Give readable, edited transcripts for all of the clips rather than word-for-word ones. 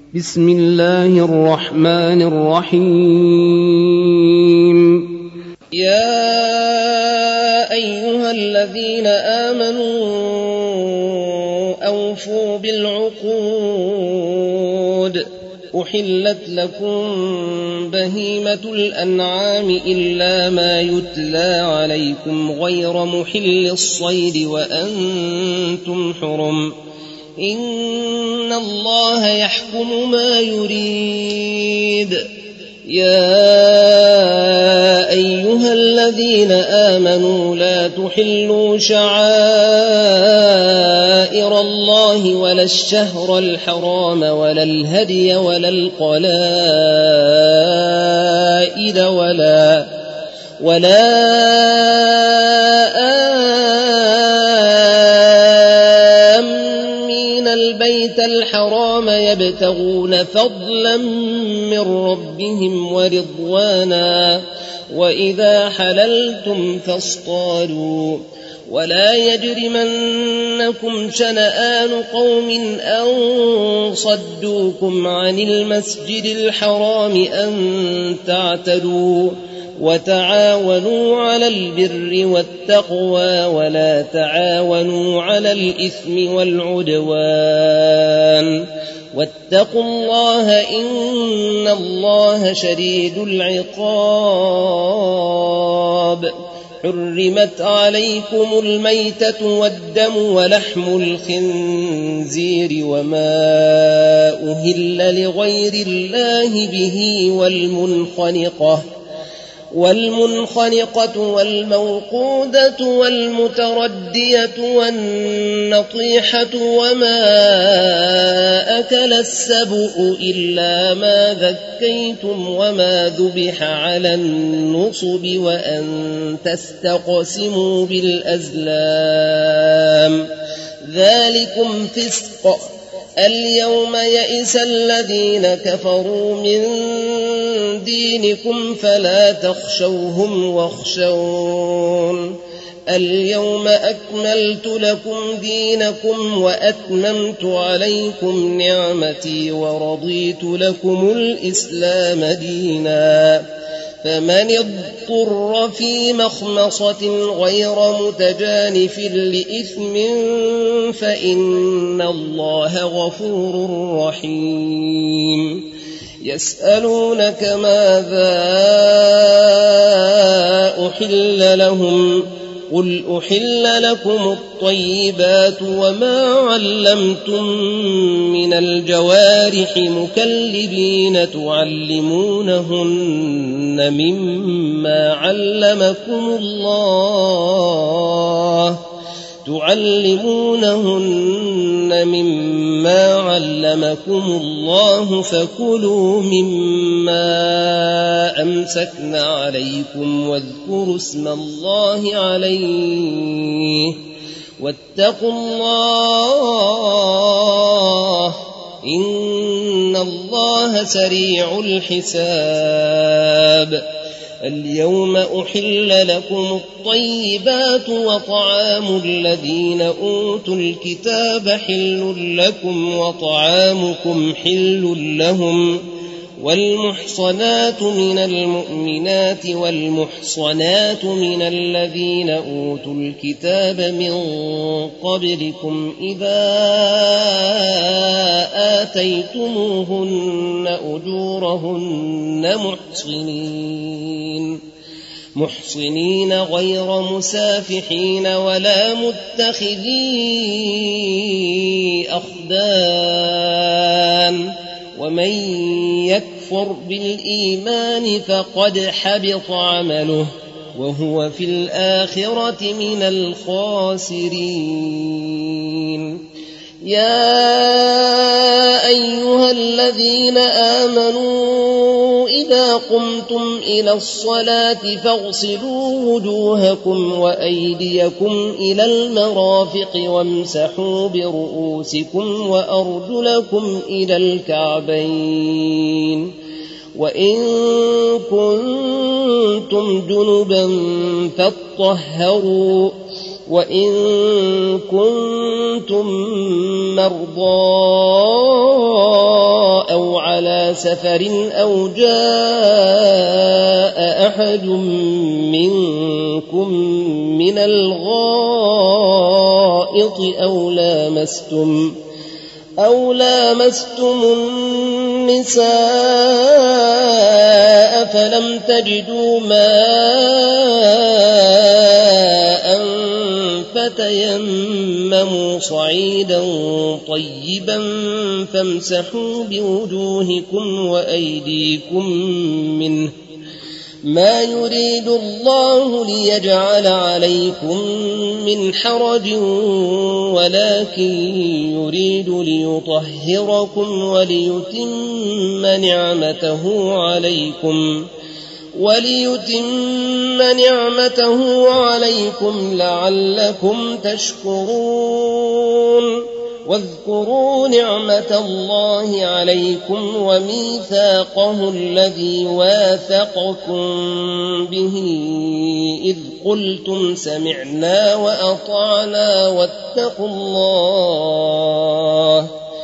بسم الله الرحمن الرحيم. يا أيها الذين آمنوا أوفوا بالعقود. أحلت لكم بهيمة الأنعام إلا ما يتلى عليكم غير محل الصيد وأنتم حرم. إن الله يحكم ما يريد. يا أيها الذين آمنوا لا تحلوا شعائر الله ولا الشهر الحرام ولا الهدي ولا القلائد ولا آمين البيت الحرام يبتغون فضلا من ربهم ورضوانا وإذا حللتم فاصطادوا. ولا يجرمنكم شنآن قوم أن صدوكم عن المسجد الحرام أن تعتدوا. وتعاونوا على البر والتقوى ولا تعاونوا على الإثم والعدوان واتقوا الله إن الله شديد العقاب. حرمت عليكم الميتة والدم ولحم الخنزير وما أهل لغير الله به والمنخنقة والموقودة والمتردية والنطيحة وما أكل السبع إلا ما ذكيتم وما ذبح على النصب وأن تستقسموا بالأزلام ذلكم فسق. اليوم يئس الذين كفروا من دينكم فلا تخشوهم واخشون. اليوم أكملت لكم دينكم وأتممت عليكم نعمتي ورضيت لكم الإسلام دينا. فمن اضطر في مخمصة غير متجانف لإثم فإن الله غفور رحيم. يسألونك ماذا أحل لهم قل أحل لكم الطيبات وما علمتم من الجوارح مكلبين تعلمونهن مما علمكم الله فكلوا مما أمسكنا عليكم واذكروا اسم الله عليه واتقوا الله إن الله سريع الحساب. اليوم أحل لكم الطيبات وطعام الذين أوتوا الكتاب حل لكم وطعامكم حل لهم. والمحصنات من المؤمنات والمحصنات من الذين أوتوا الكتاب من قبلكم إذا آتيتموهن أجورهن محصنين غير مسافحين ولا متخذي أخدان. ومن يكفر بالإيمان فقد حبط عمله وهو في الآخرة من الخاسرين. يا أيها الذين آمنوا إذا قمتم إلى الصلاة فاغسلوا وجوهكم وأيديكم إلى المرافق وامسحوا برؤوسكم وأرجلكم إلى الكعبين. وإن كنتم جنبا فاطهروا وإن كنتم مرضى أو على سفر أو جاء أحد منكم من الغائط أو لامستم النساء فلم تجدوا ماء فتيمموا صعيدا طيبا فامسحوا بوجوهكم وأيديكم منه ما يريد الله ليجعل عليكم من حرج ولكن يريد ليطهركم وليتم نعمته عليكم لعلكم تشكرون واذكروا نعمة الله عليكم وميثاقه الذي واثقكم به إذ قلتم سمعنا وأطعنا واتقوا الله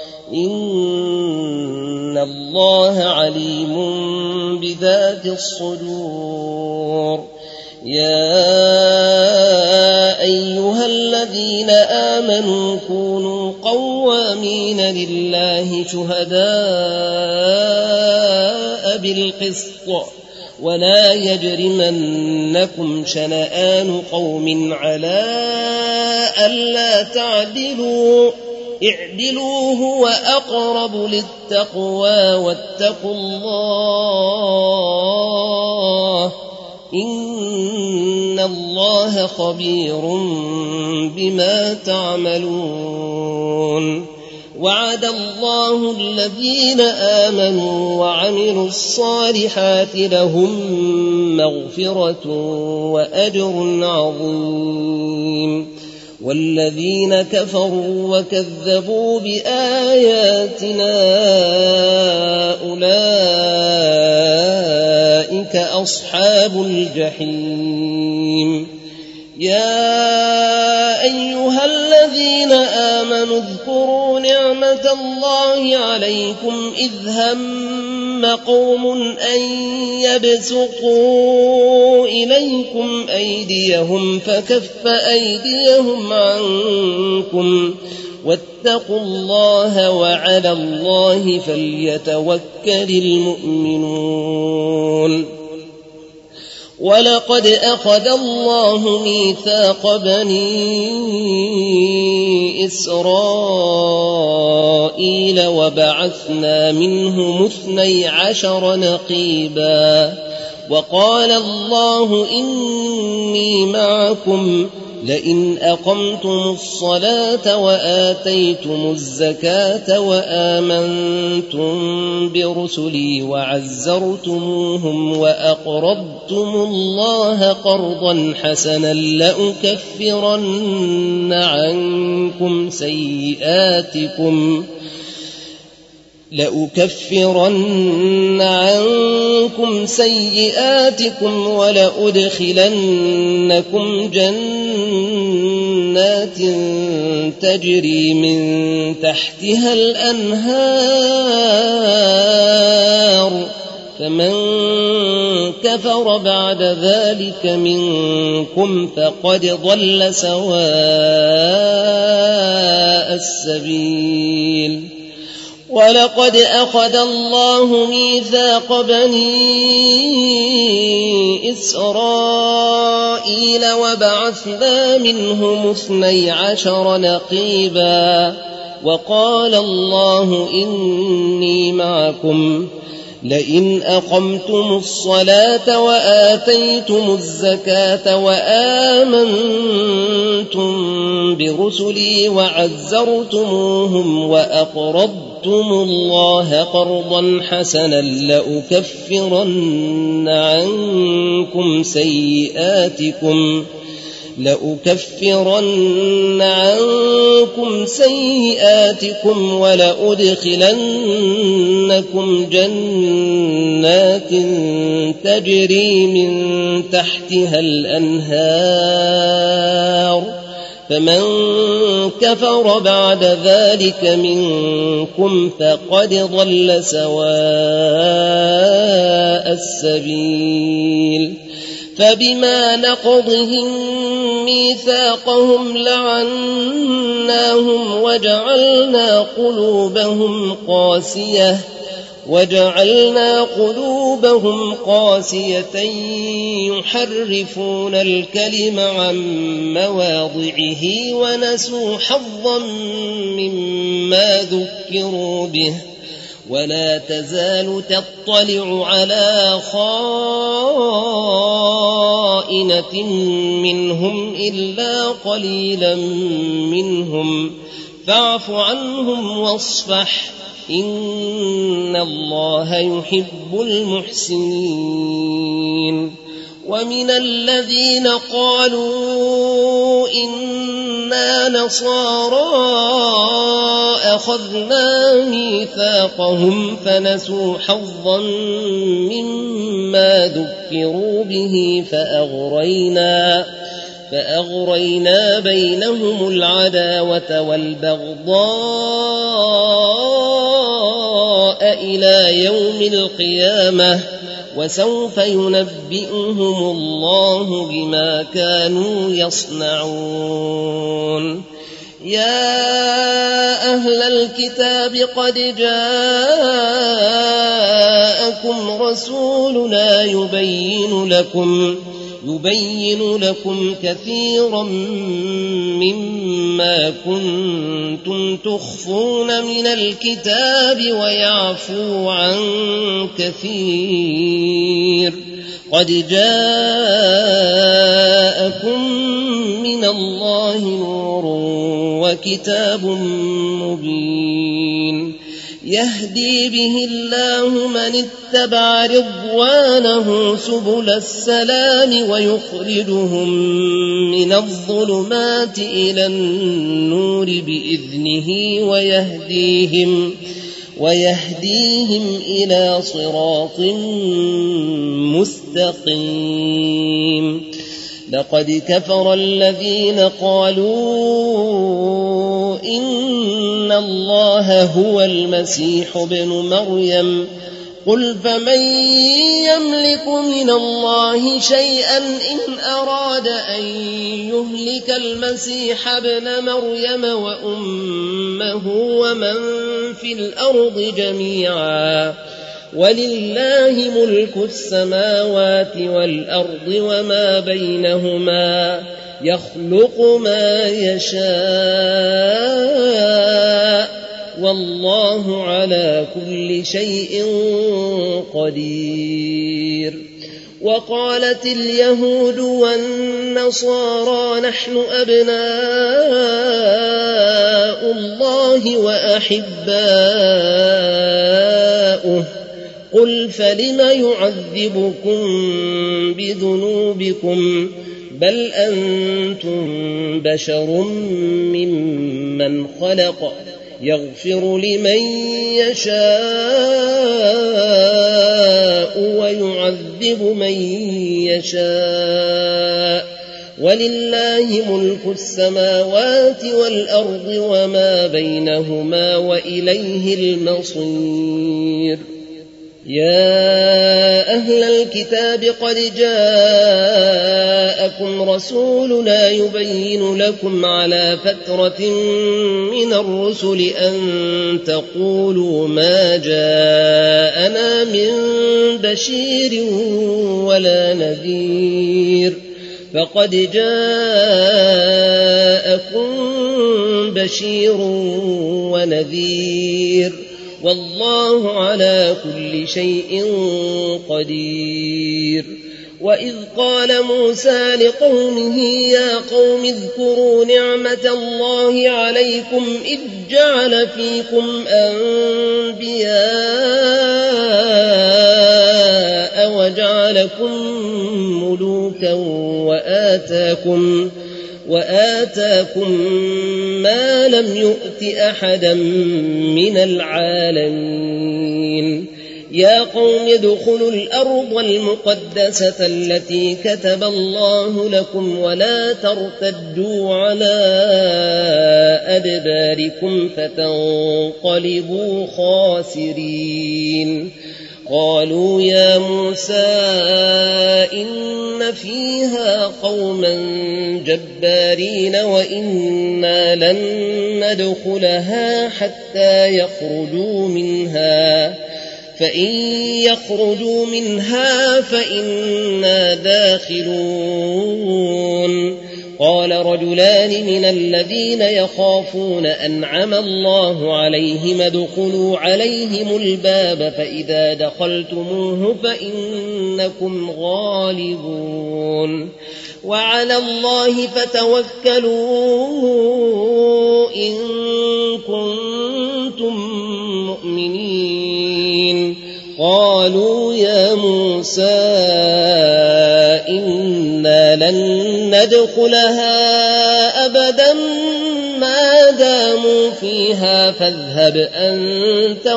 إن الله عليم بذات الصدور يا أيها الذين آمنوا كونوا قوامين لله شهداء بالقسط ولا يجرمنكم شنآن قوم على ألا تعدلوا اعدلوا هو أقرب للتقوى واتقوا الله إن الله خبير بما تعملون وعد الله الذين آمنوا وعملوا الصالحات لهم مغفرة وأجر عظيم والذين كفروا وكذبوا بآياتنا أولئك أصحاب الجحيم يا أيها الذين آمنوا اذكروا نعمة الله عليكم إذ هم قوم أن يبسطوا إليكم أيديهم فكف أيديهم عنكم واتقوا الله وعلى الله فليتوكل المؤمنون ولقد أخذ الله ميثاق بني إسرائيل وبعثنا منهم 12 نقيبا وقال الله إني معكم لئن أقمتم الصلاة وآتيتم الزكاة وآمنتم برسلي وعزرتموهم وأقرضتم الله قرضا حسنا لأكفرن عنكم سيئاتكم ولأدخلنكم جنات تجري من تحتها الأنهار فمن كفر بعد ذلك منكم فقد ضل سواء السبيل ولقد أخذ الله ميثاق بني إسرائيل وبعثنا منهم 12 نقيبا وقال الله إني معكم لئن أقمتم الصلاة وآتيتم الزكاة وآمنتم برسلي وعزرتموهم وأقرضتم الله قرضا حسنا لأكفرن عنكم سيئاتكم ولأدخلنكم جنات تجري من تحتها الأنهار فمن كفر بعد ذلك منكم فقد ضل سواء السبيل فبما نقضهم ميثاقهم لعناهم وجعلنا قلوبهم قاسية يحرفون الكلم عن مواضعه ونسوا حظا مما ذكروا به ولا تزال تطلع على خائنة منهم إلا قليلا منهم فاعف عنهم واصفح إن الله يحب المحسنين ومن الذين قالوا إنا نصارى أخذنا ميثاقهم فنسوا حظا مما ذكروا به فأغرينا بينهم العداوة والبغضاء إلى يوم القيامة وسوف ينبئهم الله بما كانوا يصنعون يا أهل الكتاب قد جاءكم رسولنا يبين لكم كثيرا مما كنتم تخفون من الكتاب ويعفو عن كثير قد جاءكم من الله نور وكتاب مبين يهدي به الله من اتبع رضوانه سبل السلام ويخرجهم من الظلمات إلى النور بإذنه ويهديهم إلى صراط مستقيم لقد كفر الذين قالوا إن الله هو المسيح ابن مريم قل فمن يملك من الله شيئا إن أراد أن يهلك المسيح ابن مريم وأمه ومن في الأرض جميعا ولله ملك السماوات والأرض وما بينهما يخلق ما يشاء والله على كل شيء قدير وقالت اليهود والنصارى نحن أبناء الله وأحباؤه قل فلم يعذبكم بذنوبكم بل أنتم بشر ممن خلق يغفر لمن يشاء ويعذب من يشاء ولله ملك السماوات والأرض وما بينهما وإليه المصير يا أهل الكتاب قد جاءكم رسولنا يبين لكم على فترة من الرسل أن تقولوا ما جاءنا من بشير ولا نذير فقد جاءكم بشير ونذير والله على كل شيء قدير وإذ قال موسى لقومه يا قوم اذكروا نعمة الله عليكم إذ جعل فيكم أنبياء وجعلكم ملوكا وآتاكم ما لم يؤت أحدا من العالمين يا قوم ادخلوا الأرض المقدسة التي كتب الله لكم ولا ترتدوا على أدباركم فتنقلبوا خاسرين قالوا يا موسى إن فيها قوما جبارين وإنا لن ندخلها حتى يخرجوا منها فإن يخرجوا منها فإنا داخلون قال رجلان من الذين يخافون أنعم الله عليهم ادخلوا عليهم الباب فإذا دخلتموه فإنكم غالبون وعلى الله فتوكلوا إن كنتم مؤمنين قالوا يا موسى إنا لن ندخلها أبدا ما داموا فيها فاذهب أنت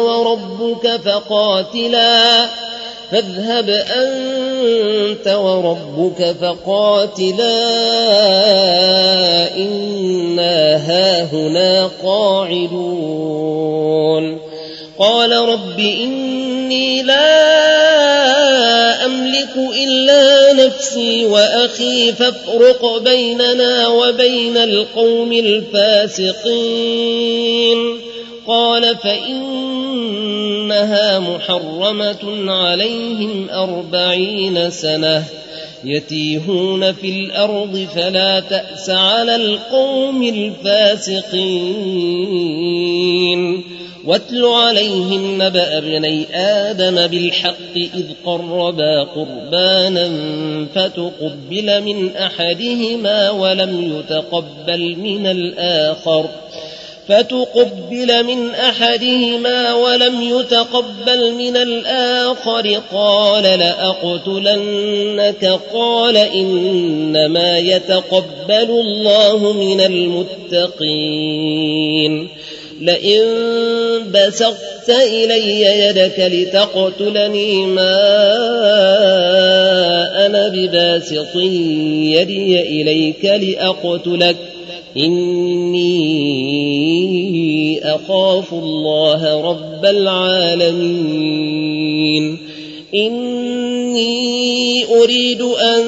وربك فقاتلا إنا هاهنا قاعدون قال رب إني لا أملك إلا نفسي وأخي فافرق بيننا وبين القوم الفاسقين قال فإنها محرمة عليهم 40 سنة يتيهون في الأرض فلا تأس على القوم الفاسقين واتل عليهم نبأ ابني آدم بالحق إذ قربا قربانا فتقبل من أحدهما ولم يتقبل من الآخر قال لأقتلنك قال إنما يتقبل الله من المتقين لئن بسطت إلي يدك لتقتلني ما أنا بباسط يدي إليك لأقتلك إني أخاف الله رب العالمين إني أريد أن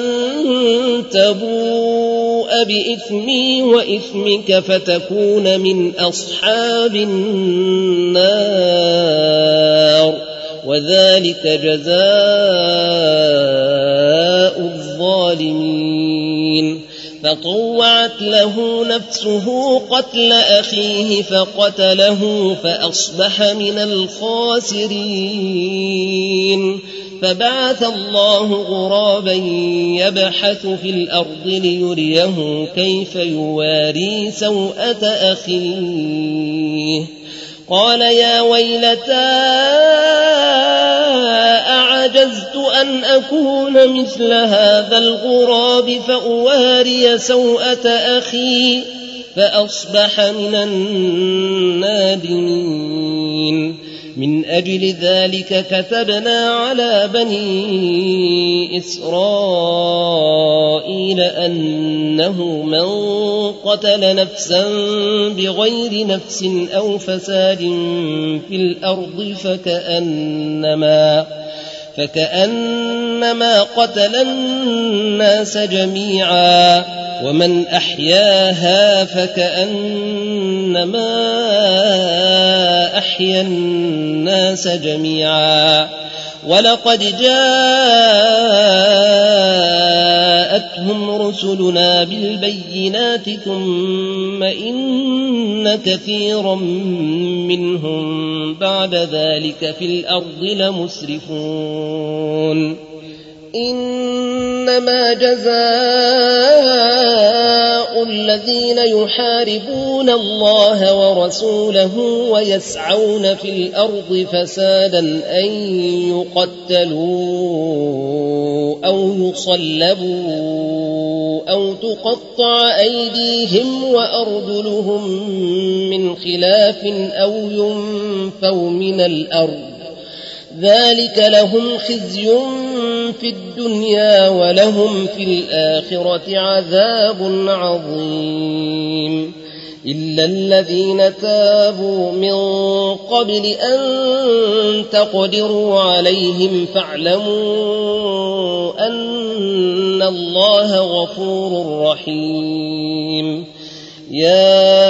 تبوء بإثمي وإثمك فتكون من أصحاب النار وذلك جزاء الظالمين فطوعت له نفسه قتل أخيه فقتله فأصبح من الخاسرين فبعث الله غرابا يبحث في الأرض ليريه كيف يواري سوءة أخيه قال يا ويلتى أعجزت أن أكون مثل هذا الغراب فأواري سوءة أخي فأصبح من النادمين من أجل ذلك كتبنا على بني إسرائيل أنه من قتل نفسا بغير نفس أو فساد في الأرض فكأنما قتل الناس جميعا ومن أحياها فكأنما أحيا الناس جميعا ولقد جاءتهم رسلنا بالبينات ثم إن كثيرا منهم بعد ذلك في الأرض لمسرفون إنما جزاء الذين يحاربون الله ورسوله ويسعون في الأرض فسادا أن يقتلوا أو يصلبوا أو تقطع أيديهم وأرجلهم من خلاف أو ينفوا من الأرض ذلك لهم خزي في الدنيا ولهم في الآخرة عذاب عظيم إلا الذين تابوا من قبل أن تقدروا عليهم فاعلموا أن الله غفور رحيم يا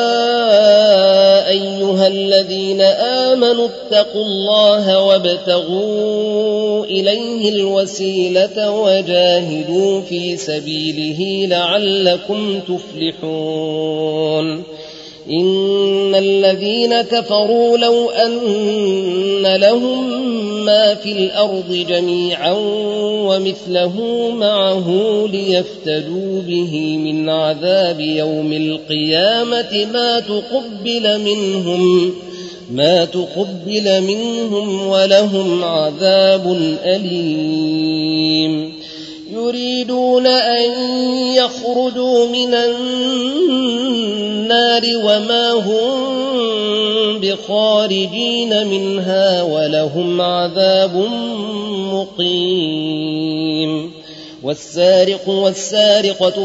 أيها الذين آمنوا اتقوا الله وابتغوا إليه الوسيلة وجاهدوا في سبيله لعلكم تفلحون إن الذين كفروا لو أن لهم ما في الأرض جميعا ومثله معه ليفتدوا به من عذاب يوم القيامة ما تقبل منهم ولهم عذاب أليم يريدون أن يخرجوا من النار وما هم بخارجين منها ولهم عذاب مقيم والسارق والسارقة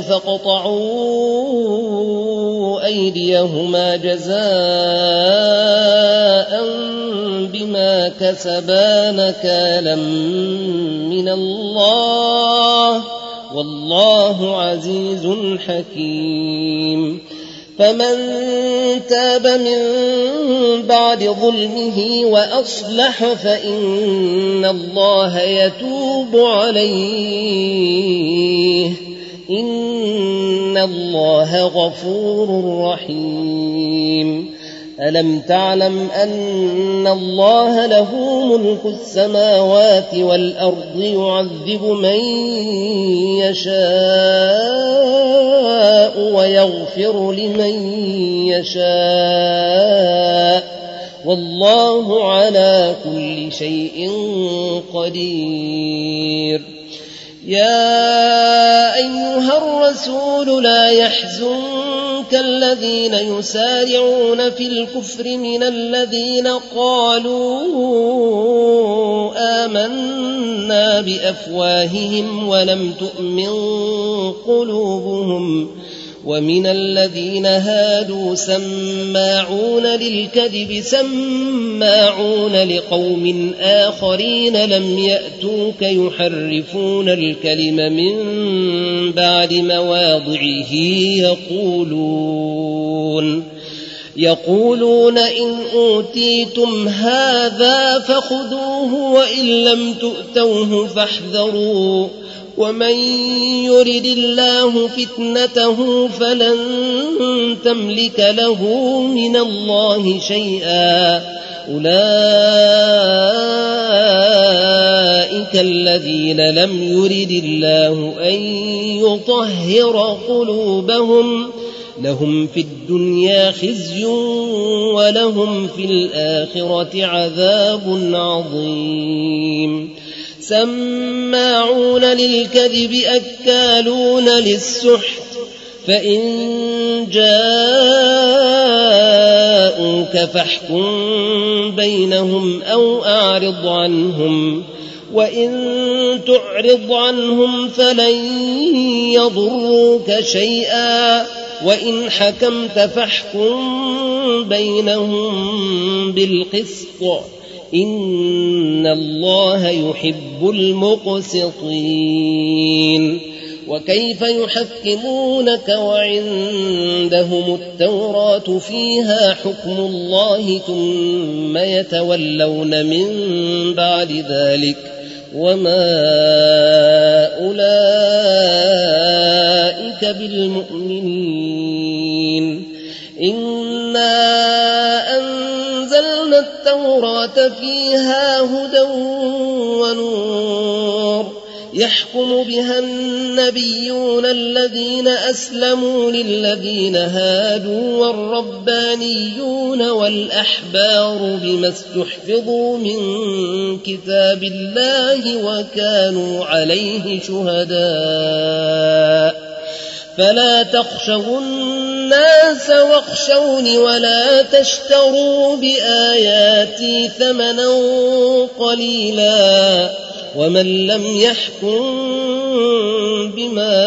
فاقطعوا أيديهما جزاء بما كسبا نكالا من الله والله عزيز حكيم فمن تاب من بعد ظلمه وأصلح فإن الله يتوب عليه إن الله غفور رحيم ألم تعلم أن الله له ملك السماوات والأرض يعذب من يشاء ويغفر لمن يشاء والله على كل شيء قدير يا أيها الرسول لا يحزنك الذين يسارعون في الكفر من الذين قالوا آمنا بأفواههم ولم تؤمن قلوبهم ومن الذين هادوا سماعون للكذب سماعون لقوم آخرين لم يأتوك يحرفون الكلم من بعد مواضعه يقولون إن أوتيتم هذا فخذوه وإن لم تؤتوه فاحذروا ومن يرد الله فتنته فلن تملك له من الله شيئا أولئك الذين لم يرد الله أن يطهر قلوبهم لهم في الدنيا خزي ولهم في الآخرة عذاب عظيم سماعون للكذب أكالون للسحت فإن جاءوك فاحكم بينهم أو أعرض عنهم وإن تعرض عنهم فلن يضروك شيئا وإن حكمت فاحكم بينهم بالقسط إن الله يحب المقسطين وكيف يحكمونك وعندهم التوراة فيها حكم الله ثم يتولون من بعد ذلك وما أولئك بالمؤمنين إنا أنزلنا التوراة فيها هدى ونور يحكم بها النبيون الذين أسلموا للذين هادوا والربانيون والأحبار بما استحفظوا من كتاب الله وكانوا عليه شهداء فلا تخشوا الناس واخشوني ولا تشتروا بآياتي ثمنا قليلا ومن لم يحكم بما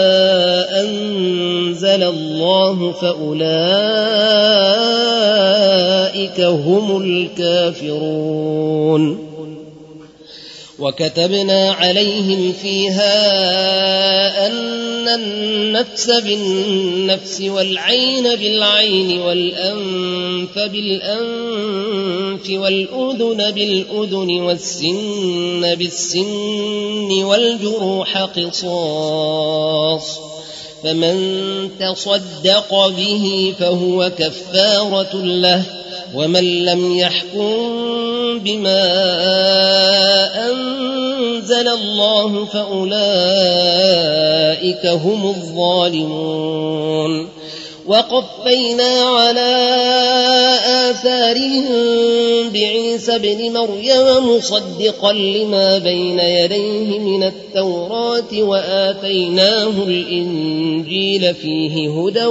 أنزل الله فأولئك هم الكافرون. وكتبنا عليهم فيها أن النفس بالنفس والعين بالعين والأنف بالأنف والأذن بالأذن والسن بالسن والجروح قصاص فمن تصدق به فهو كفارة له ومن لم يحكم بما أنزل الله فأولئك هم الظالمون. وقفينا على آثارهم بعيسى ابن مريم مصدقا لما بين يديه من التوراة وآتيناه الإنجيل فيه هدى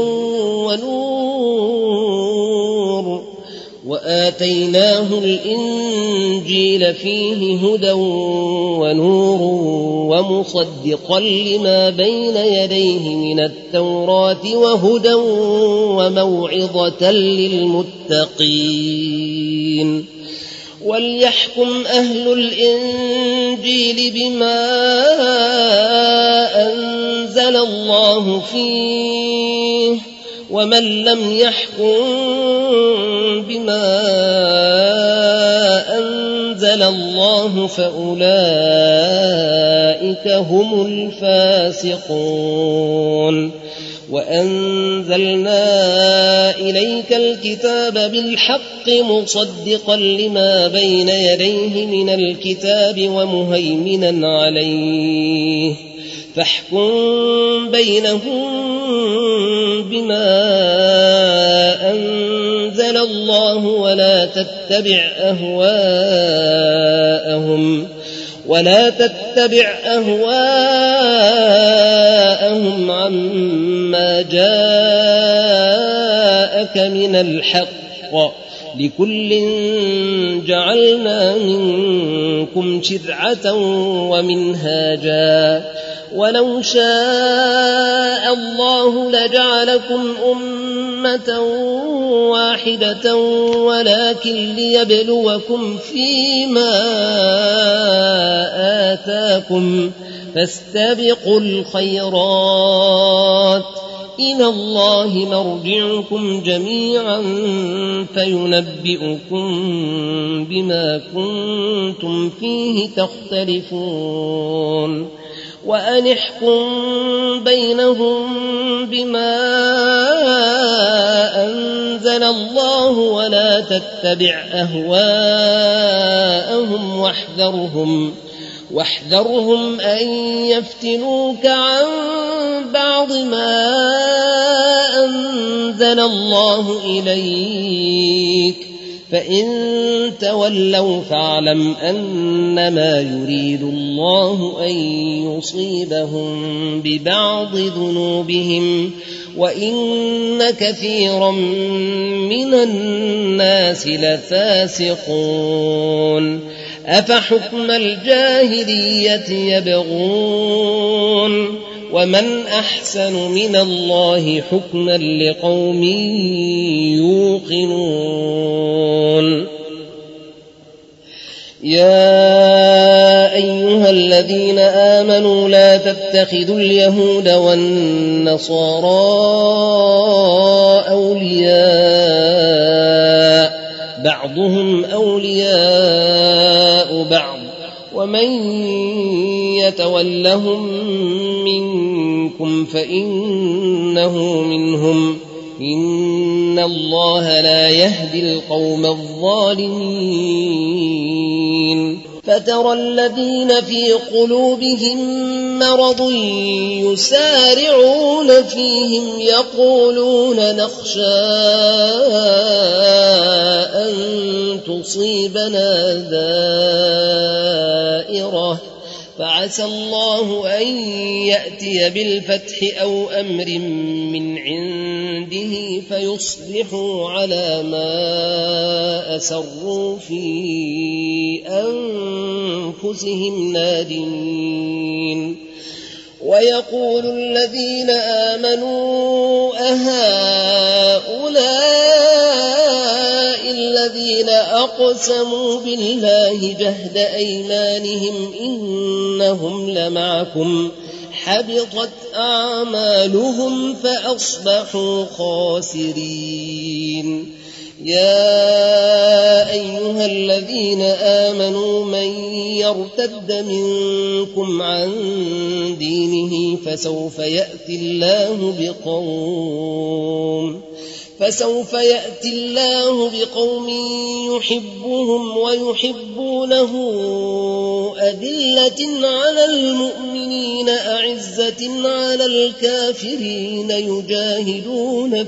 ونور ومصدقا لما بين يديه من التوراة وهدى وموعظة للمتقين. وليحكم أهل الإنجيل بما أنزل الله فيه ومن لم يحكم بما أنزل الله فأولئك هم الفاسقون. وأنزلنا إليك الكتاب بالحق مصدقا لما بين يديه من الكتاب ومهيمنا عليه فاحكم بينهم بما أنزل الله ولا تتبع أهواءهم عما جاءك من الحق لكل جعلنا منكم شرعة ومنهاجا ولو شاء الله لجعلكم أمة واحدة ولكن ليبلوكم فيما آتاكم فاستبقوا الخيرات إلى الله مرجعكم جميعا فينبئكم بما كنتم فيه تختلفون. وأن احكم بينهم بما أنزل الله ولا تتبع أهواءهم واحذرهم أن يفتنوك عن بعض ما أنزل الله إليك فإن تولوا فاعلم أنما يريد الله أن يصيبهم ببعض ذنوبهم وإن كثيرا من الناس لفاسقون. أفحكم الجاهلية يبغون ومن أحسن من الله حكما لقوم يوقنون. يا أيها الذين آمنوا لا تتخذوا اليهود والنصارى أولياء بعضهم أولياء بعض ومن يتولهم منكم فإنه منهم إن الله لا يهدي القوم الظالمين. فترى الذين في قلوبهم مرض يسارعون فيهم يقولون نخشى أن تصيبنا دائرة فعسى الله أن يأتي بالفتح أو أمر من عنده فيصبحوا على ما أسروا في أنفسهم نادمين. ويقول الذين آمنوا أهؤلاء الذين أقسموا بالله جهد أيمانهم إنهم لمعكم حبطت أعمالهم فأصبحوا خاسرين. يا أيها الذين آمنوا من يرتد منكم عن دينه فسوف يأتي الله بقوم يحبهم ويحبونه أذلة على المؤمنين أعزة على الكافرين يجاهدون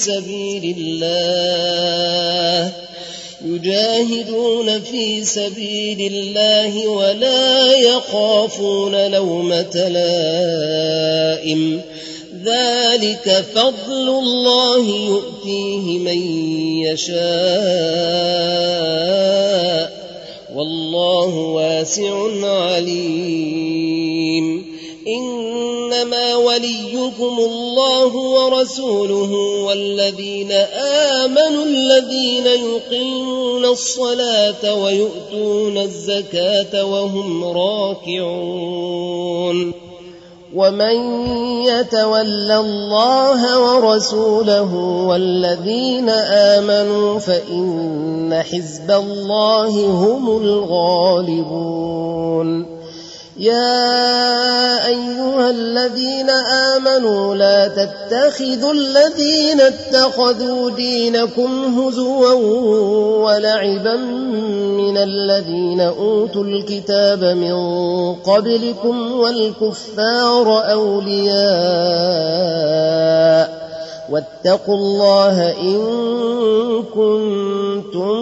في سبيل الله ولا يخافون لومة لائم ذلك فضل الله يؤتيه من يشاء والله واسع عليم. إنما وليكم الله ورسوله والذين آمنوا الذين يقيمون الصلاة ويؤتون الزكاة وهم راكعون. ومن يتول الله ورسوله والذين آمنوا فإن حزب الله هم الغالبون. يا أيها الذين آمنوا لا تتخذوا الذين اتخذوا دينكم هزوا ولعبا من الذين أوتوا الكتاب من قبلكم والكفار أولياء واتقوا الله إن كنتم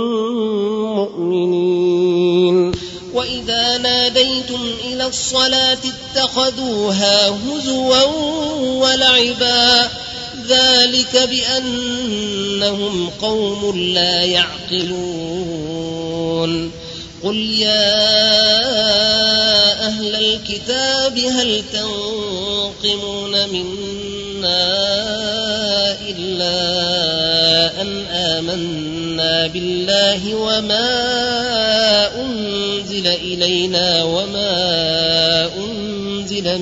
مؤمنين. وإذا ناديتم إلى الصلاة اتخذوها هزوا ولعبا ذلك بأنهم قوم لا يعقلون. قل يا أهل الكتاب هل تنقمون منا إلا أن آمنا بالله وما أنزل إلينا وما أنزل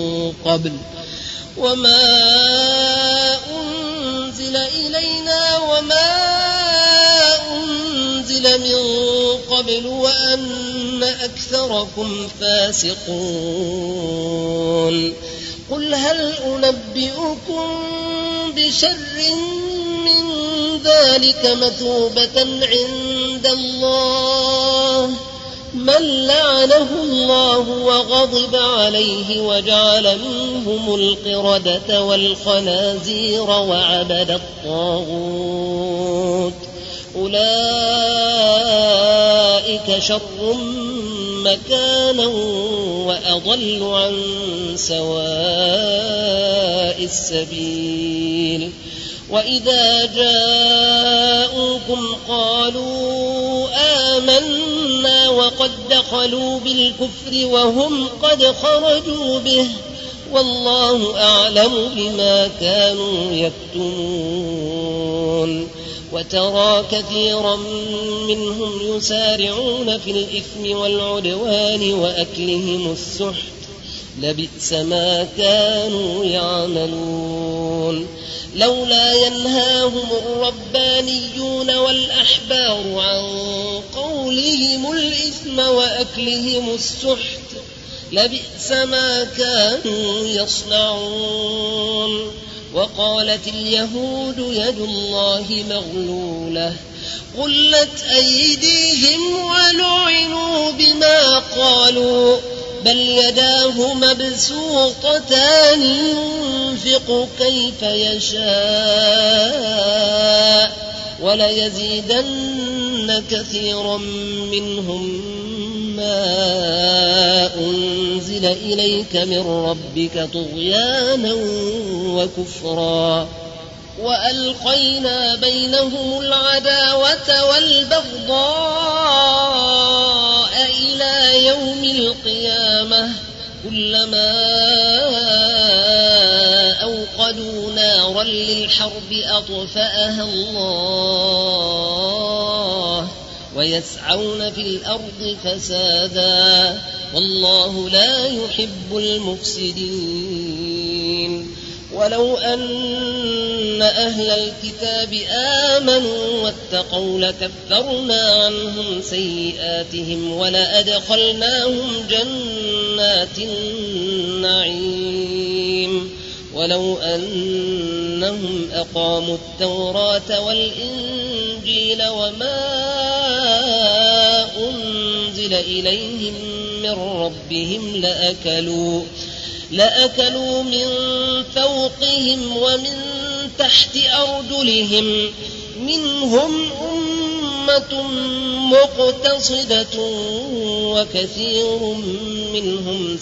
من قبل وأن أكثركم فاسقون. قل هل أنبئكم بشر من ذلك مثوبة عند الله من لعنه الله وغضب عليه وجعل منهم القردة والخنازير وعبد الطاغوت أولئك شر مكانا وأضل عن سواء السبيل. وإذا جاءوكم قالوا آمنا وقد دخلوا بالكفر وهم قد خرجوا به والله أعلم بما كانوا يكتمون. وترى كثيرا منهم يسارعون في الإثم والعدوان وأكلهم السحت لبئس ما كانوا يعملون. لولا ينهاهم الربانيون والأحبار عن قولهم الإثم وأكلهم السحت لبئس ما كانوا يصنعون. وقالت اليهود يد الله مغلولة غلت أيديهم ولعنوا بما قالوا بل يداه مبسوطتان ينفق كيف يشاء وليزيدن كثيرا منهم ما أنزل إليك من ربك طغيانا وكفرا وألقينا بينهم العداوة والبغضاء إلى يوم القيامة كلما أوقدوا نارا للحرب أطفأها الله ويسعون في الأرض فسادا والله لا يحب المفسدين ولو أن أهل الكتاب آمنوا واتقوا لكفرنا عنهم سيئاتهم ولأدخلناهم جنات النعيم ولو أنهم أقاموا التوراة والإنجيل وما أنزل إليهم من ربهم لأكلوا من فوقهم ومن تحت أرجلهم منهم أمة مقتصدة وكثير منهم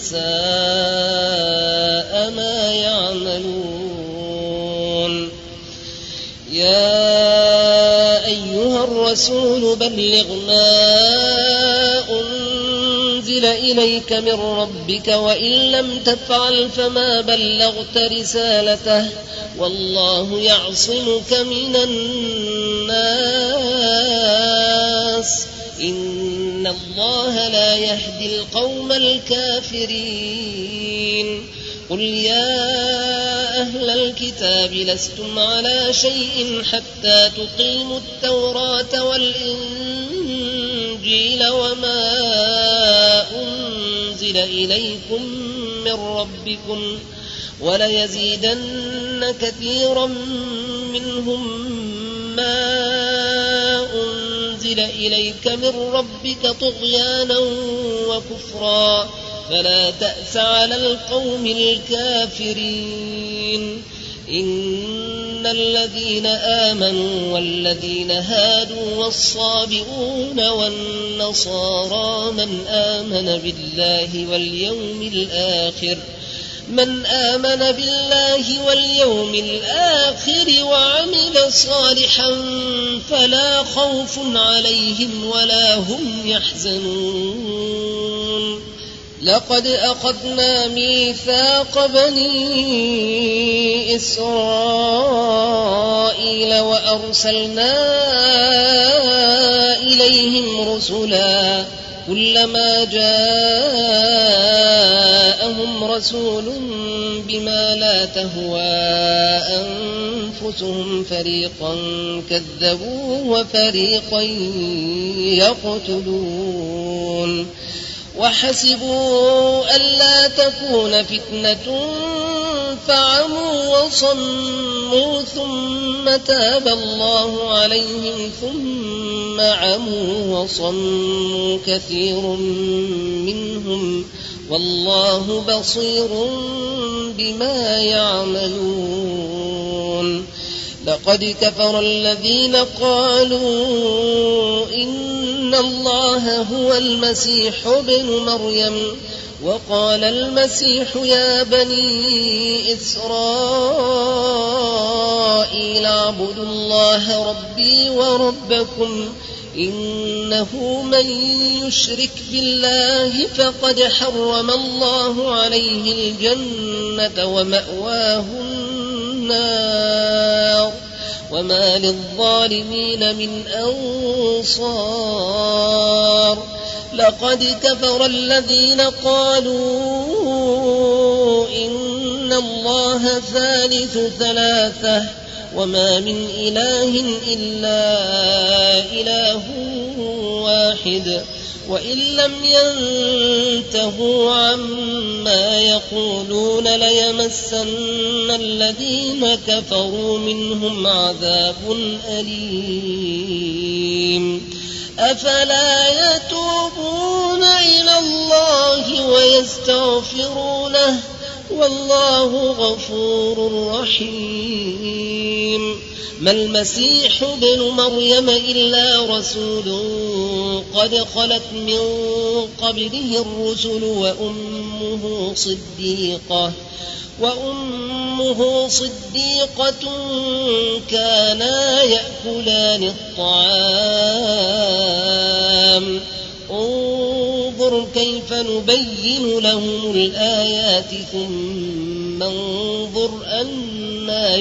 ساء ما يعملون يا أيها الرسول بلغ ما أنزل إليك من ربك وإن لم تفعل فما بلغت رسالته والله يعصمك من الناس إن الله لا يهدي القوم الكافرين قل يا أهل الكتاب لستم على شيء حتى تقيموا التوراة والإنجيل وما أنزل إليكم من ربكم وليزيدن كثيرا منهم ما أنزل إليك من ربك طغيانا وكفرا فلا تأس على القوم الكافرين إن الذين آمنوا والذين هادوا والصابئون والنصارى من آمن بالله واليوم الآخر وعمل صالحا فلا خوف عليهم ولا هم يحزنون لقد أخذنا ميثاق بني إسرائيل وأرسلنا إليهم رسلا كلما جاءهم رسول بما لا تهوى أنفسهم فريقا كذبوا وفريقا يقتلون وحسبوا ألا تكون فتنة فعموا وصموا ثم تاب الله عليهم ثم عموا وصموا كثير منهم والله بصير بما يعملون لقد كفر الذين قالوا إن الله هو المسيح ابن مريم وقال المسيح يا بني إسرائيل اعبدوا الله ربي وربكم إنه من يشرك بالله فقد حرم الله عليه الجنة ومأواه النار وما للظالمين من أنصار لقد كفر الذين قالوا إن الله ثالث ثلاثة وما من إله إلا إله واحد وإن لم ينتهوا عما يقولون ليمسن الذين كفروا منهم عذاب أليم أفلا يتوبون إلى الله ويستغفرونه والله غفور رحيم ما المسيح ابن مريم إلا رسول قد خلت من قبله الرسل وأمه صديقة كانا يأكلان الطعام انظر كيف نبين لهم الآيات ثم انظر أنا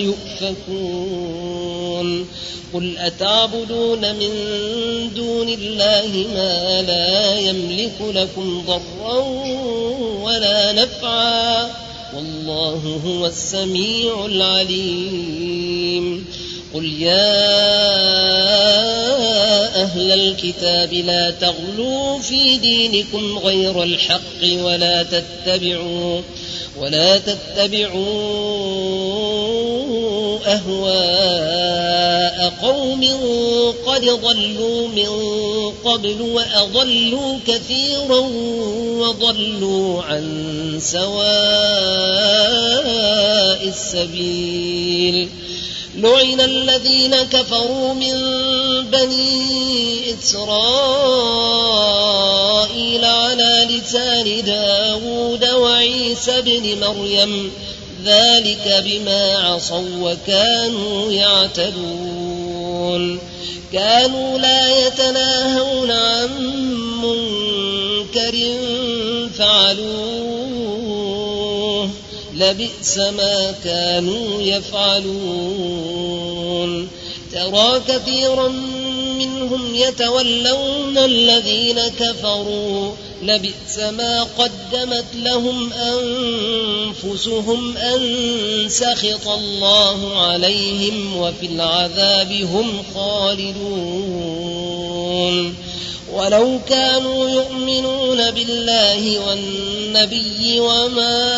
يؤفكون قل أتعبدون من دون الله ما لا يملك لكم ضرا ولا نفعا والله هو السميع العليم قل يا أهل الكتاب لا تغلوا في دينكم غير الحق ولا تتبعوا أهواء قوم قد ضلوا من قبل وأضلوا كثيرا وضلوا عن سواء السبيل لعن الذين كفروا من بني إسرائيل على لسان داود وعيسى بن مريم ذلك بما عصوا وكانوا يعتدون كانوا لا يتناهون عن منكر فعلوه لبئس ما كانوا يفعلون ترى كثيرا منهم يتولون الذين كفروا لبئس ما قدمت لهم أنفسهم أن سخط الله عليهم وفي العذاب هم خالدون ولو كانوا يؤمنون بالله والنبي وما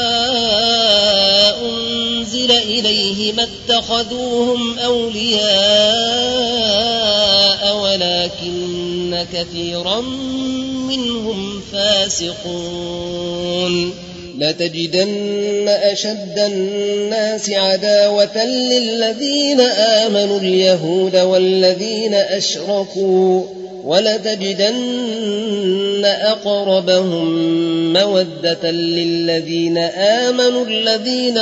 أنزل إليه ما اتخذوهم أولياء ولكن كثيرا منهم فاسقون لتجدن أشد الناس عداوة للذين آمنوا اليهود والذين أشركوا ولتجدن أقربهم مودة للذين آمنوا الذين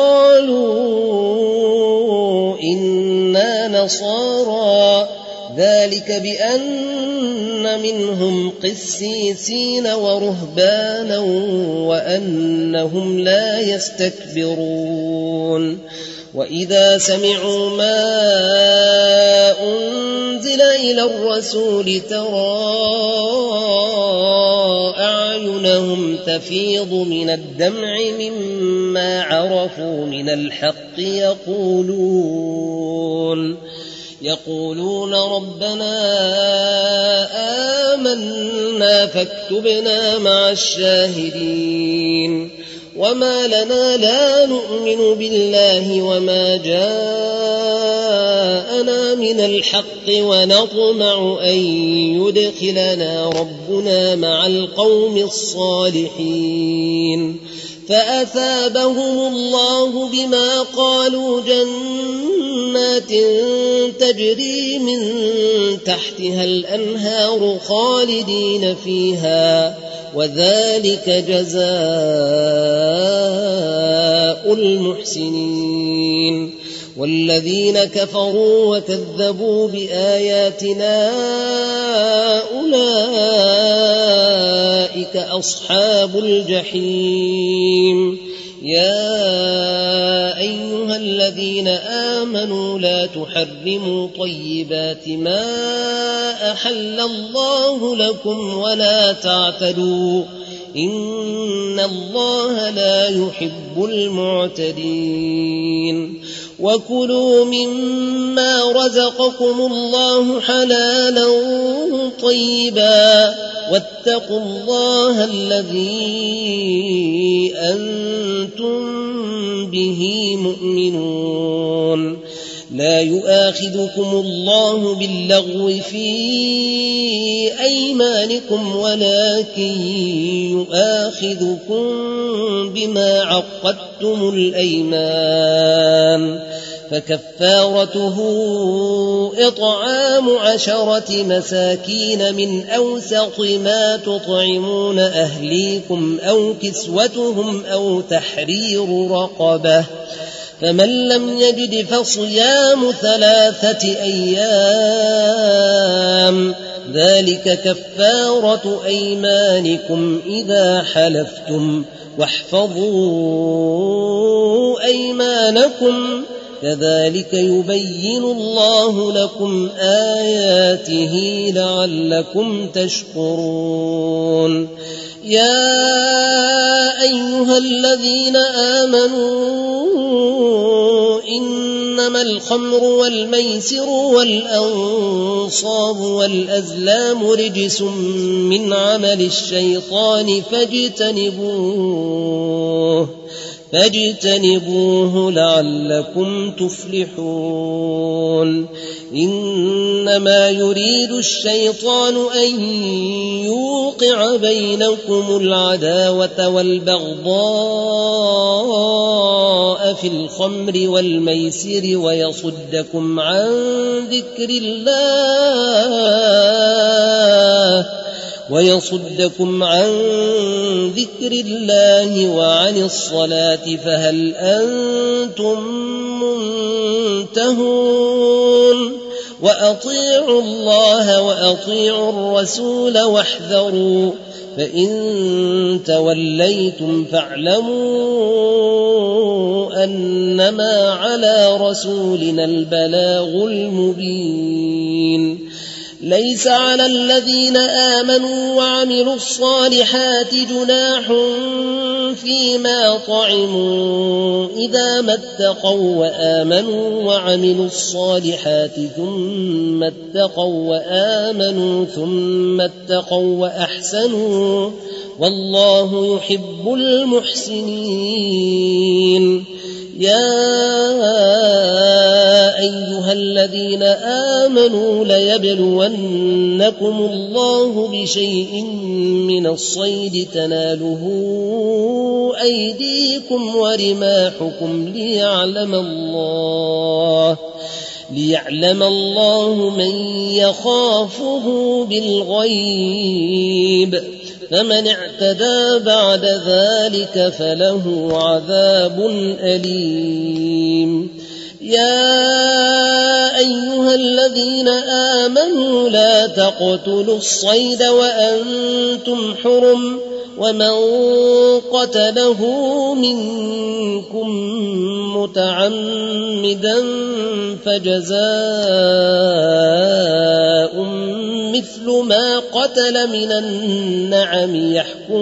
قالوا إنا نصارى ذلك بأن منهم قسيسين ورهبانا وأنهم لا يستكبرون وإذا سمعوا ما أنزل إلى الرسول ترى أعينهم تفيض من الدمع مما عرفوا من الحق يقولون ربنا آمنا فاكتبنا مع الشاهدين وما لنا لا نؤمن بالله وما جاءنا من الحق ونطمع أن يدخلنا ربنا مع القوم الصالحين فأثابهم الله بما قالوا جنات تجري من تحتها الأنهار خالدين فيها وذلك جزاء المحسنين والذين كفروا وكذبوا بآياتنا أولئك أصحاب الجحيم يا أيها الذين آمنوا لا تحرموا طيبات ما أحل الله لكم ولا تعتدوا إن الله لا يحب المعتدين وكلوا مما رزقكم الله حلالا طيبا واتقوا الله الذي أنتم به مؤمنون لا يؤاخذكم الله باللغو في أيمانكم ولكن يؤاخذكم بما عقدتم الأيمان فكفارته إطعام 10 مساكين من أوسط ما تطعمون أهليكم أو كسوتهم أو تحرير رقبة، فمن لم يجد فصيام 3 أيام، ذلك كفارة أيمانكم إذا حلفتم، واحفظوا أيمانكم، كذلك يبين الله لكم آياته لعلكم تشكرون. يا أيها الذين آمنوا إنما الخمر والميسر والأنصاب والأزلام رجس من عمل الشيطان فاجتنبوه لعلكم تفلحون. إنما يريد الشيطان أن يوقع بينكم العداوة والبغضاء في الخمر والميسر ويصدكم عن ذكر الله وعن الصلاة، فهل أنتم منتهون؟ وأطيعوا الله وأطيعوا الرسول واحذروا، فإن توليتم فاعلموا أنما على رسولنا البلاغ المبين. ليس على الذين آمنوا وعملوا الصالحات جناح فيما طعموا إذا ما اتقوا وآمنوا وعملوا الصالحات ثم اتقوا وأحسنوا، والله يحب المحسنين. يا أيها الذين آمنوا ليبلونكم الله بشيء من الصيد تناله أيديكم ورماحكم ليعلم الله من يخافه بالغيب، فمن اعتدى بعد ذلك فله عذاب أليم. يا أيها الذين آمنوا لا تقتلوا الصيد وأنتم حرم، ومن قتله منكم متعمدا فجزاء مثل ما قتل من النعم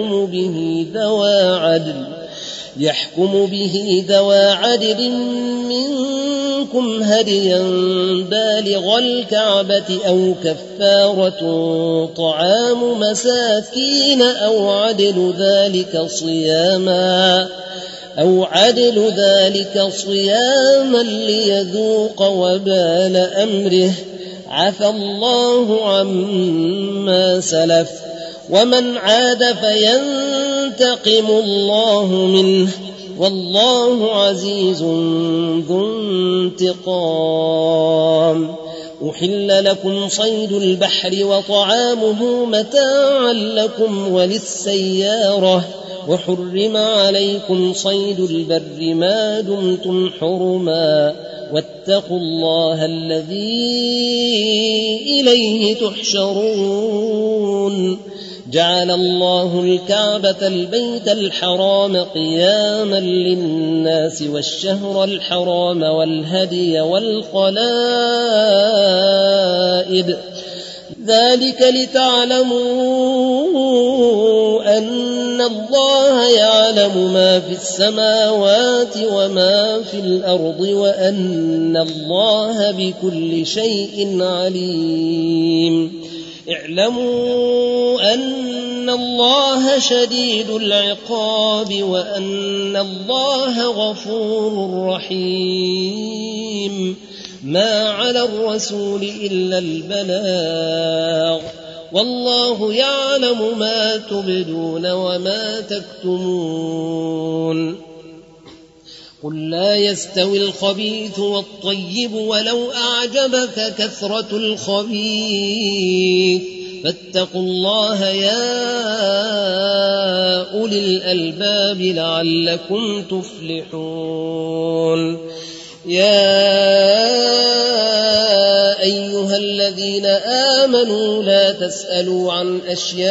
يحكم به ذوى عدل منكم هديا بالغ الكعبة أو كفارة طعام مساكين أو عدل ذلك صياما ليذوق وبال أمره، عفى الله عما سلف، ومن عاد فينتقم الله منه، والله عزيز ذو انتقام. أحل لكم صيد البحر وطعامه متاعا لكم وللسيارة، وحرم عليكم صيد البر ما دمتم حرما، واتقوا الله الذي إليه تحشرون. جعل الله الكعبة البيت الحرام قياما للناس والشهر الحرام والهدي والقلائد، ذلك لتعلموا أن الله يعلم ما في السماوات وما في الأرض، وأن الله بكل شيء عليم. اعلموا أن الله شديد العقاب، وأن الله غفور رحيم. ما على الرسول إلا البلاغ، والله يعلم ما تبدون وما تكتمون. قل لا يستوي الخبيث والطيب ولو أعجبك كثرة الخبيث فاتقوا الله يا أولي الألباب لعلكم تفلحون. يا أيها الذين آمنوا لا تسألوا عن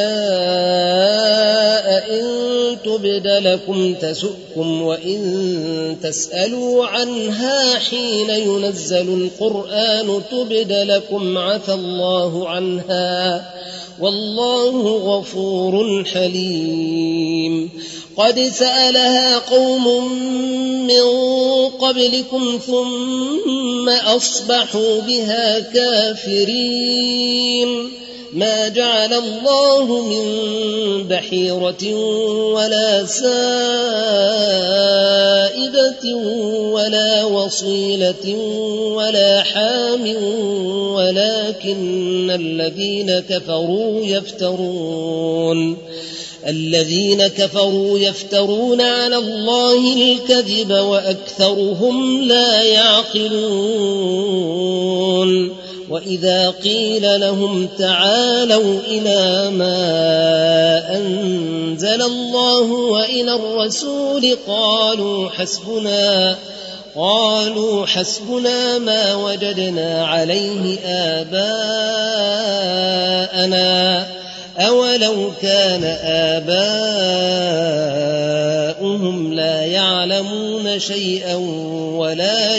أشياء إن تبد لكم تسؤكم وإن تسألوا عنها حين ينزل القرآن تبد لكم عفى الله عنها والله غفور حليم. قد سألها قوم من قبلكم ثم أصبحوا بها كافرين. ما جعل الله من بحيرة ولا سائبة ولا وصيلة ولا حام ولكن الذين كفروا يفترون على الله الكذب وأكثرهم لا يعقلون. وإذا قيل لهم تعالوا إلى ما أنزل الله وإلى الرسول قالوا حسبنا ما وجدنا عليه آباءنا أولو كان آباؤهم لا يعلمون شيئا ولا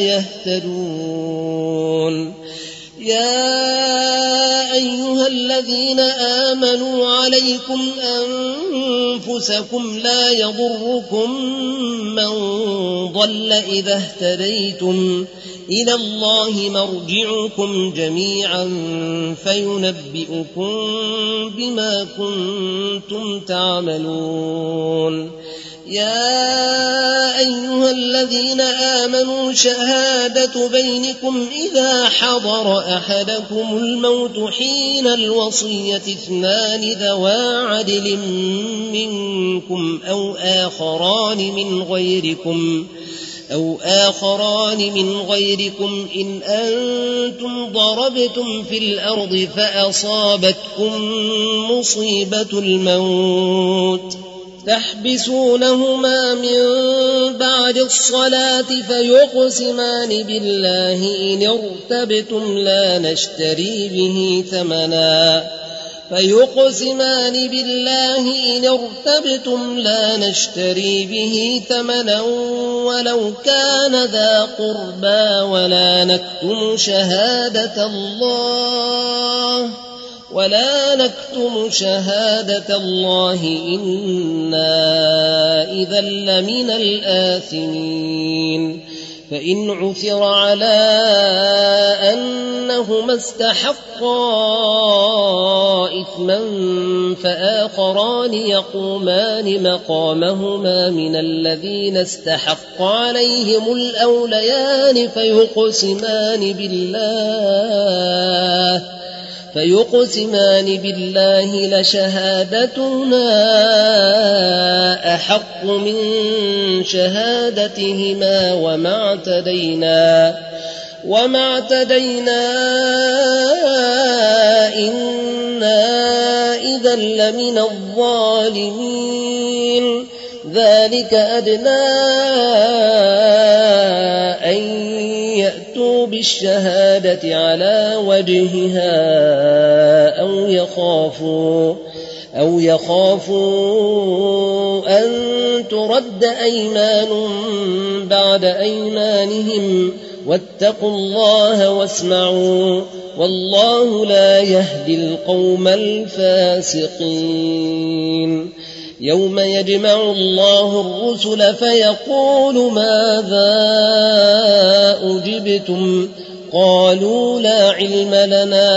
يهتدون. يا أيها الذين آمنوا عليكم أنفسكم لا يضركم من ضل إذا اهتديتم إلى الله مرجعكم جميعا فينبئكم بما كنتم تعملون. يا أيها الذين آمنوا شهادة بينكم إذا حضر أحدكم الموت حين الوصية 2 ذوى عدل منكم أو آخران من غيركم إن أنتم ضربتم في الأرض فأصابتكم مصيبة الموت تحبسونهما من بعد الصلاة فيقسمان بالله إن ارتبتم لا نشتري به ثمنا ولو كان ذا قربى ولا نكتم شهادة الله إنا إذا لمن الآثمين. فإن عثر على أنهما استحقا إثما فآخران يقومان مقامهما من الذين استحق عليهم الأوليان فيقسمان بالله لشهادتنا أحق من شهادتهما وما اعتدينا إنا إذا لمن الظالمين. ذلك أدنى أن يأتوا بالشهادة على وجهها أو يخافوا أن ترد أيمان بعد أيمانهم واتقوا الله واسمعوا والله لا يهدي القوم الفاسقين. يوم يجمع الله الرسل فيقول ماذا أجبتم قالوا لا علم لنا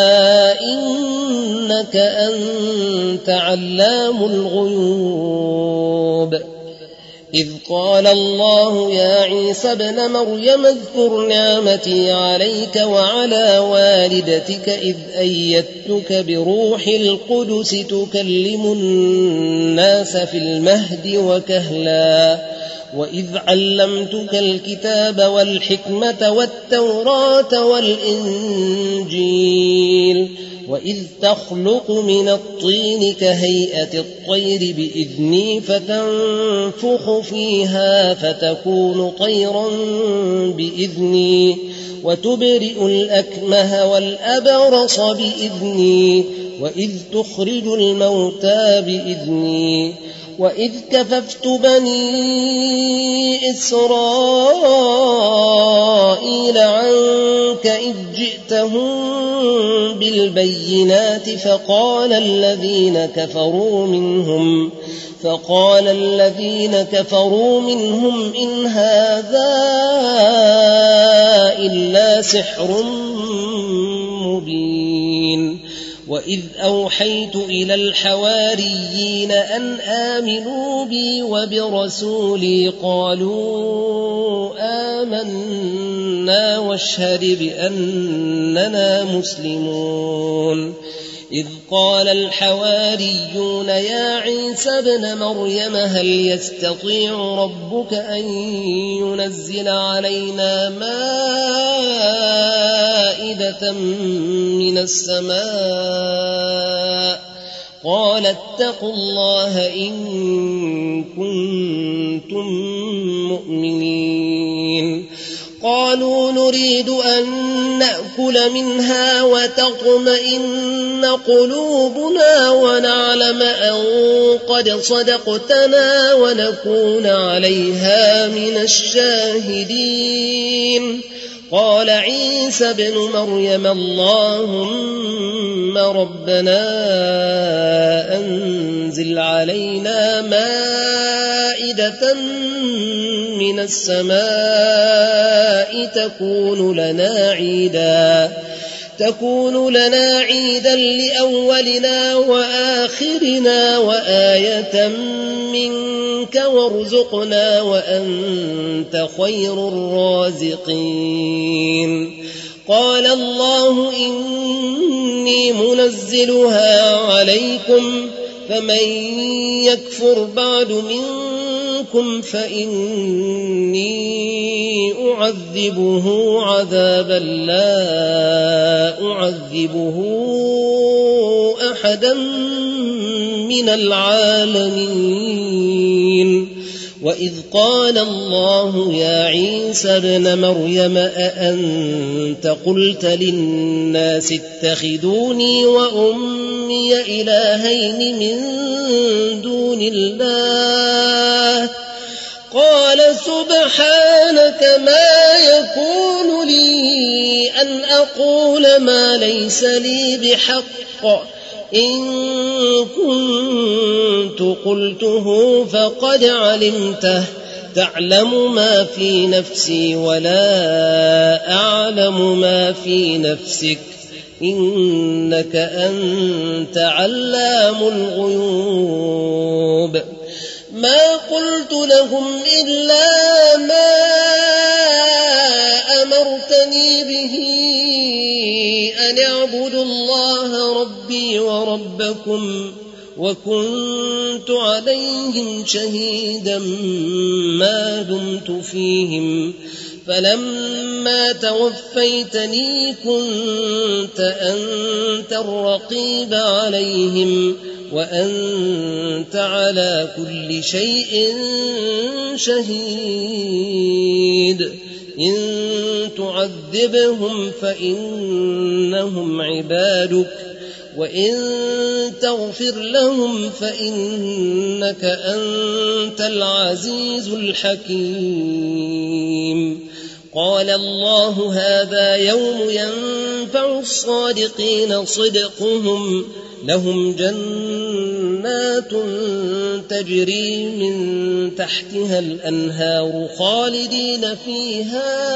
إنك أنت علام الغيوب. إذ قال الله يا عيسى ابن مريم اذكر نعمتي عليك وعلى والدتك إذ أيدتك بروح القدس تكلم الناس في المهد وكهلا وإذ علمتك الكتاب والحكمة والتوراة والإنجيل وإذ تخلق من الطين كهيئة الطير بإذني فتنفخ فيها فتكون طيرا بإذني وتبرئ الأكمه والأبرص بإذني وإذ تخرج الموتى بإذني وإذ كففت بني إسرائيل عنك إذ جئتهم بالبينات فقال الذين كفروا منهم إن هذا إلا سحر مبين وإذ أوحيت إلى الحواريين أن آمنوا بي وبرسولي قالوا آمنا واشهد بأننا مسلمون إذ قال الحواريون يا عيسى ابن مريم هل يستطيع ربك أن ينزل علينا مائدة من السماء قال اتقوا الله إن كنتم مؤمنين قالوا نريد أن نأكل منها وتطمئن قلوبنا ونعلم أن قد صدقتنا ونكون عليها من الشاهدين قال عيسى ابن مريم اللهم ربنا أنزل علينا مائدة من السماء تكون لنا عيدا لأولنا وآخرنا وآية منك وارزقنا وأنت خير الرازقين قال الله إني منزلها عليكم فمن يكفر بعد منكم فإني أعذبه عذابا لا أعذبه أحدا من العالمين وإذ قال الله يا عيسى ابن مريم أأنت قلت للناس اتخذوني وأمي إلهين من دون الله قال سبحانك ما يكون لي أن أقول ما ليس لي بحق إن كنت قلته فقد علمته تعلم ما في نفسي ولا أعلم ما في نفسك إنك أنت علام الغيوب ما قلت لهم إلا ما أمرتني به أن اعبدوا الله ربي وربكم وكنت عليهم شهيدا ما دمت فيهم فلما توفيتني كنت أنت الرقيب عليهم وأنت على كل شيء شهيد إن تعذبهم فإنهم عبادك وإن تغفر لهم فإنك أنت العزيز الحكيم قال الله هذا يوم ينفع الصادقين صدقهم لهم جنات تجري من تحتها الأنهار خالدين فيها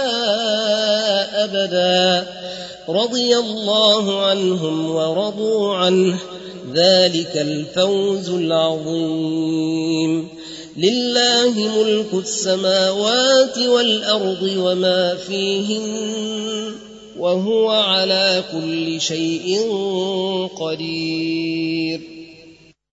أبدا رضي الله عنهم ورضوا عنه ذلك الفوز العظيم لله ملك السماوات والأرض وما فيهن وهو على كل شيء قدير